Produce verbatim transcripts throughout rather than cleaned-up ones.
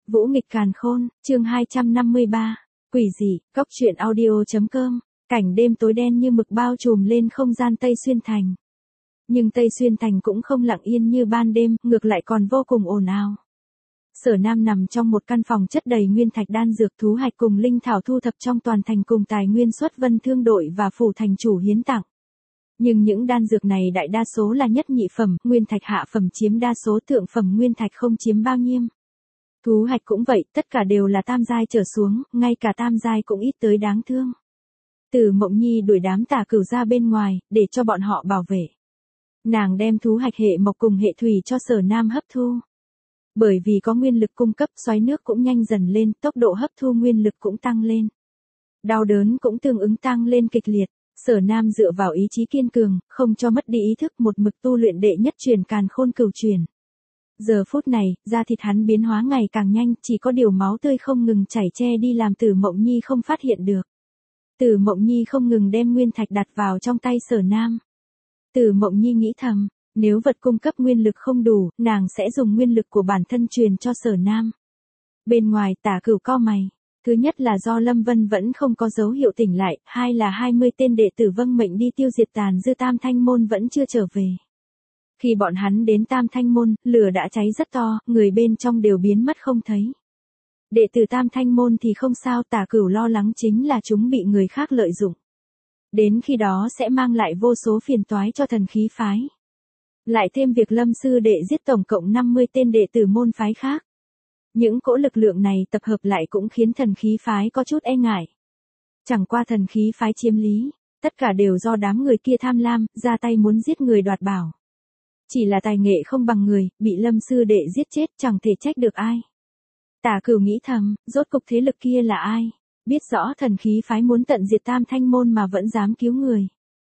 Vũ nghịch càn khôn, chương hai trăm năm mươi ba. Quỷ dị, cốc truyện audio.com. Cảnh đêm tối đen như mực bao trùm lên không gian Tây Xuyên Thành. Nhưng Tây Xuyên Thành cũng không lặng yên như ban đêm, ngược lại còn vô cùng ồn ào. Sở Nam nằm trong một căn phòng chất đầy nguyên thạch đan dược thú hạch cùng linh thảo thu thập trong toàn thành cùng tài nguyên xuất vân thương đội và phủ thành chủ hiến tặng. Nhưng những đan dược này đại đa số là nhất nhị phẩm, nguyên thạch hạ phẩm chiếm đa số, thượng phẩm nguyên thạch không chiếm bao nhiêu. Thú hạch cũng vậy, tất cả đều là tam giai trở xuống, ngay cả tam giai cũng ít tới đáng thương. Từ Mộng Nhi đuổi đám tà cửu ra bên ngoài, để cho bọn họ bảo vệ. Nàng đem thú hạch hệ mộc cùng hệ thủy cho Sở Nam hấp thu. Bởi vì có nguyên lực cung cấp, xoáy nước cũng nhanh dần lên, tốc độ hấp thu nguyên lực cũng tăng lên. Đau đớn cũng tương ứng tăng lên kịch liệt. Sở Nam dựa vào ý chí kiên cường, không cho mất đi ý thức, một mực tu luyện đệ nhất truyền càn khôn cửu truyền. Giờ phút này, da thịt hắn biến hóa ngày càng nhanh, chỉ có điều máu tươi không ngừng chảy che đi làm Tử Mộng Nhi không phát hiện được. Tử Mộng Nhi không ngừng đem nguyên thạch đặt vào trong tay Sở Nam. Tử Mộng Nhi nghĩ thầm, nếu vật cung cấp nguyên lực không đủ, nàng sẽ dùng nguyên lực của bản thân truyền cho Sở Nam. Bên ngoài Tả Cửu cau mày. Thứ nhất là do Lâm Vân vẫn không có dấu hiệu tỉnh lại, hai là hai mươi tên đệ tử vâng mệnh đi tiêu diệt tàn dư Tam Thanh Môn vẫn chưa trở về. Khi bọn hắn đến Tam Thanh Môn, lửa đã cháy rất to, người bên trong đều biến mất không thấy. Đệ tử Tam Thanh Môn thì không sao, Tả Cửu lo lắng chính là chúng bị người khác lợi dụng. Đến khi đó sẽ mang lại vô số phiền toái cho thần khí phái. Lại thêm việc Lâm sư đệ giết tổng cộng năm mươi tên đệ tử môn phái khác. Những cỗ lực lượng này tập hợp lại cũng khiến thần khí phái có chút e ngại. Chẳng qua thần khí phái chiếm lý, tất cả đều do đám người kia tham lam, ra tay muốn giết người đoạt bảo. Chỉ là tài nghệ không bằng người, bị Lâm sư đệ giết chết chẳng thể trách được ai. Tả Cửu nghĩ thầm, rốt cục thế lực kia là ai? Biết rõ thần khí phái muốn tận diệt Tam Thanh Môn mà vẫn dám cứu người.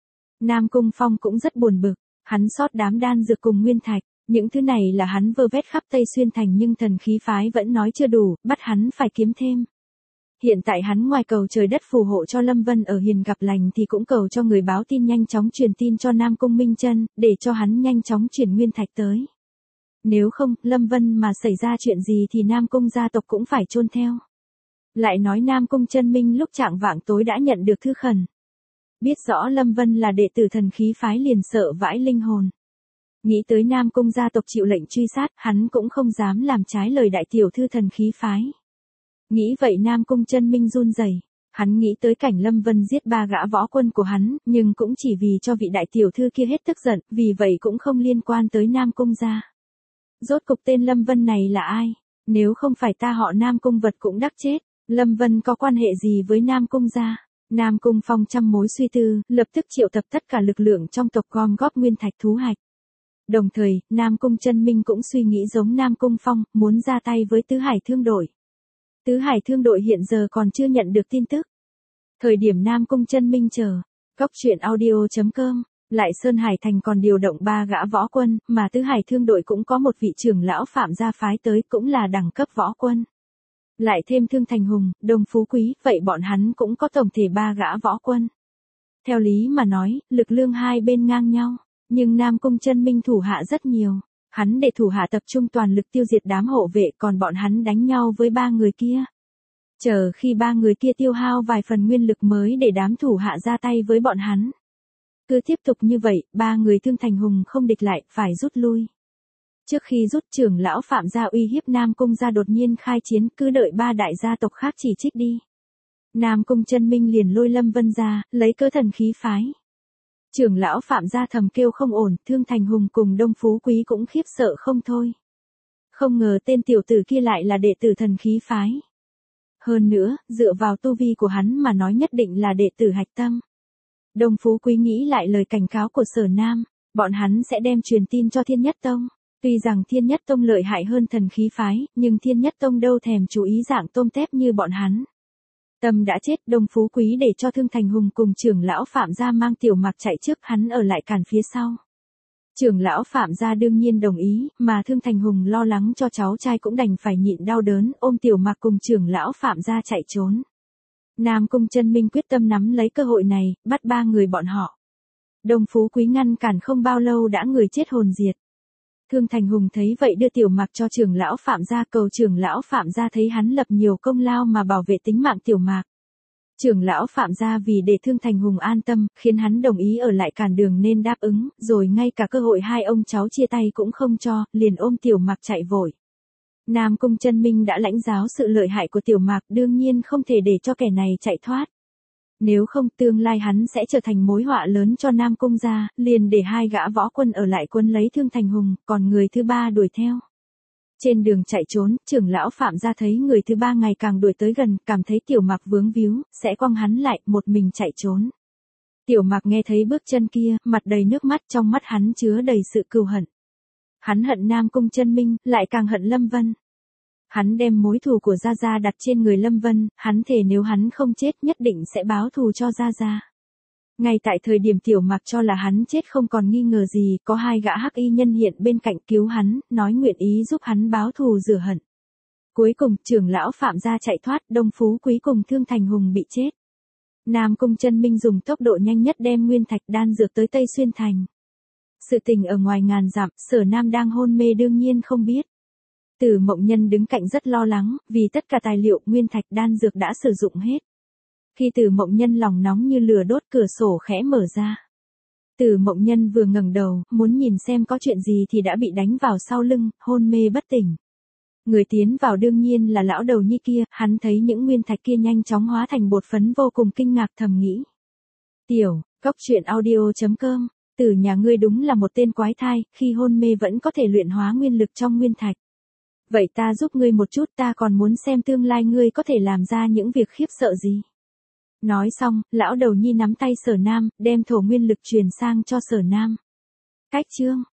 Nam Cung Phong cũng rất buồn bực, hắn sót đám đan dược cùng nguyên thạch. Những thứ này là hắn vơ vét khắp Tây Xuyên Thành nhưng thần khí phái vẫn nói chưa đủ, bắt hắn phải kiếm thêm. Hiện tại hắn ngoài cầu trời đất phù hộ cho Lâm Vân ở hiền gặp lành thì cũng cầu cho người báo tin nhanh chóng truyền tin cho Nam Cung Minh Chân, để cho hắn nhanh chóng chuyển nguyên thạch tới. Nếu không, Lâm Vân mà xảy ra chuyện gì thì Nam Cung gia tộc cũng phải chôn theo. Lại nói Nam Cung Chân Minh lúc trạng vạng tối đã nhận được thư khẩn. Biết rõ Lâm Vân là đệ tử thần khí phái liền sợ vãi linh hồn. Nghĩ tới Nam Cung gia tộc chịu lệnh truy sát, hắn cũng không dám làm trái lời đại tiểu thư thần khí phái. Nghĩ vậy Nam Cung Chân Minh run rẩy, hắn nghĩ tới cảnh Lâm Vân giết ba gã võ quân của hắn, nhưng cũng chỉ vì cho vị đại tiểu thư kia hết tức giận, vì vậy cũng không liên quan tới Nam Cung gia. Rốt cục tên Lâm Vân này là ai? Nếu không phải ta họ Nam Cung vật cũng đắc chết, Lâm Vân có quan hệ gì với Nam Cung gia? Nam Cung Phong trăm mối suy tư, lập tức triệu tập tất cả lực lượng trong tộc gom góp nguyên thạch thú hạch. Đồng thời, Nam Cung Chân Minh cũng suy nghĩ giống Nam Cung Phong, muốn ra tay với Tứ Hải Thương đội. Tứ Hải Thương đội hiện giờ còn chưa nhận được tin tức. Thời điểm Nam Cung Chân Minh chờ, cốc truyện audio.com, lại Sơn Hải Thành còn điều động ba gã võ quân, mà Tứ Hải Thương đội cũng có một vị trưởng lão Phạm gia phái tới, cũng là đẳng cấp võ quân. Lại thêm Thương Thành Hùng, Đông Phú Quý, vậy bọn hắn cũng có tổng thể ba gã võ quân. Theo lý mà nói, lực lượng hai bên ngang nhau. Nhưng Nam Cung Chân Minh thủ hạ rất nhiều, hắn để thủ hạ tập trung toàn lực tiêu diệt đám hộ vệ, còn bọn hắn đánh nhau với ba người kia. Chờ khi ba người kia tiêu hao vài phần nguyên lực mới để đám thủ hạ ra tay với bọn hắn. Cứ tiếp tục như vậy, ba người Thương Thành Hùng không địch lại, phải rút lui. Trước khi rút, trưởng lão Phạm gia uy hiếp Nam Cung gia đột nhiên khai chiến, cứ đợi ba đại gia tộc khác chỉ trích đi. Nam Cung Chân Minh liền lôi Lâm Vân ra, lấy cớ thần khí phái. Trưởng lão Phạm gia thầm kêu không ổn, Thương Thành Hùng cùng Đông Phú Quý cũng khiếp sợ không thôi. Không ngờ tên tiểu tử kia lại là đệ tử thần khí phái. Hơn nữa, dựa vào tu vi của hắn mà nói nhất định là đệ tử hạch tâm. Đông Phú Quý nghĩ lại lời cảnh cáo của Sở Nam, bọn hắn sẽ đem truyền tin cho Thiên Nhất Tông. Tuy rằng Thiên Nhất Tông lợi hại hơn thần khí phái, nhưng Thiên Nhất Tông đâu thèm chú ý dạng tôm tép như bọn hắn. Tâm đã chết, Đông Phú Quý để cho Thương Thành Hùng cùng trưởng lão Phạm gia mang Tiểu Mặc chạy trước, hắn ở lại cản phía sau. Trưởng lão Phạm gia đương nhiên đồng ý, mà Thương Thành Hùng lo lắng cho cháu trai cũng đành phải nhịn đau đớn, ôm Tiểu Mặc cùng trưởng lão Phạm gia chạy trốn. Nam Cung Chân Minh quyết tâm nắm lấy cơ hội này, bắt ba người bọn họ. Đông Phú Quý ngăn cản không bao lâu đã người chết hồn diệt. Thương Thành Hùng thấy vậy đưa Tiểu Mạc cho trưởng lão Phạm gia, cầu trưởng lão Phạm gia thấy hắn lập nhiều công lao mà bảo vệ tính mạng Tiểu Mạc. Trưởng lão Phạm gia vì để Thương Thành Hùng an tâm, khiến hắn đồng ý ở lại cản đường nên đáp ứng, rồi ngay cả cơ hội hai ông cháu chia tay cũng không cho, liền ôm Tiểu Mạc chạy vội. Nam Cung Chân Minh đã lãnh giáo sự lợi hại của Tiểu Mạc, đương nhiên không thể để cho kẻ này chạy thoát. Nếu không, tương lai hắn sẽ trở thành mối họa lớn cho Nam Cung gia, liền để hai gã võ quân ở lại quấn lấy Thương Thành Hùng, còn người thứ ba đuổi theo. Trên đường chạy trốn, trưởng lão Phạm gia thấy người thứ ba ngày càng đuổi tới gần, cảm thấy Tiểu Mạc vướng víu, sẽ quăng hắn lại, một mình chạy trốn. Tiểu Mạc nghe thấy bước chân kia, mặt đầy nước mắt, trong mắt hắn chứa đầy sự cừu hận. Hắn hận Nam Cung Chân Minh, lại càng hận Lâm Vân. Hắn đem mối thù của Gia Gia đặt trên người Lâm Vân, hắn thề nếu hắn không chết nhất định sẽ báo thù cho Gia Gia. Ngay tại thời điểm Tiểu Mạc cho là hắn chết không còn nghi ngờ gì, có hai gã hắc y nhân hiện bên cạnh cứu hắn, nói nguyện ý giúp hắn báo thù rửa hận. Cuối cùng, trưởng lão Phạm gia chạy thoát, Đông Phú Quý cùng Thương Thành Hùng bị chết. Nam Cung Chân Minh dùng tốc độ nhanh nhất đem nguyên thạch đan dược tới Tây Xuyên Thành. Sự tình ở ngoài ngàn dặm, Sở Nam đang hôn mê đương nhiên không biết. Từ Mộng Nhân đứng cạnh rất lo lắng, vì tất cả tài liệu nguyên thạch đan dược đã sử dụng hết. Khi Từ Mộng Nhân lòng nóng như lửa đốt, cửa sổ khẽ mở ra. Từ Mộng Nhân vừa ngẩng đầu, muốn nhìn xem có chuyện gì thì đã bị đánh vào sau lưng, hôn mê bất tỉnh. Người tiến vào đương nhiên là lão đầu nhi kia, hắn thấy những nguyên thạch kia nhanh chóng hóa thành bột phấn vô cùng kinh ngạc, thầm nghĩ. Tiểu, cốc truyện audio chấm com, Từ nhà ngươi đúng là một tên quái thai, khi hôn mê vẫn có thể luyện hóa nguyên lực trong nguyên thạch. Vậy ta giúp ngươi một chút, ta còn muốn xem tương lai ngươi có thể làm ra những việc khiếp sợ gì. Nói xong, lão đầu nhi nắm tay Sở Nam, đem thổ nguyên lực truyền sang cho Sở Nam. Cách chương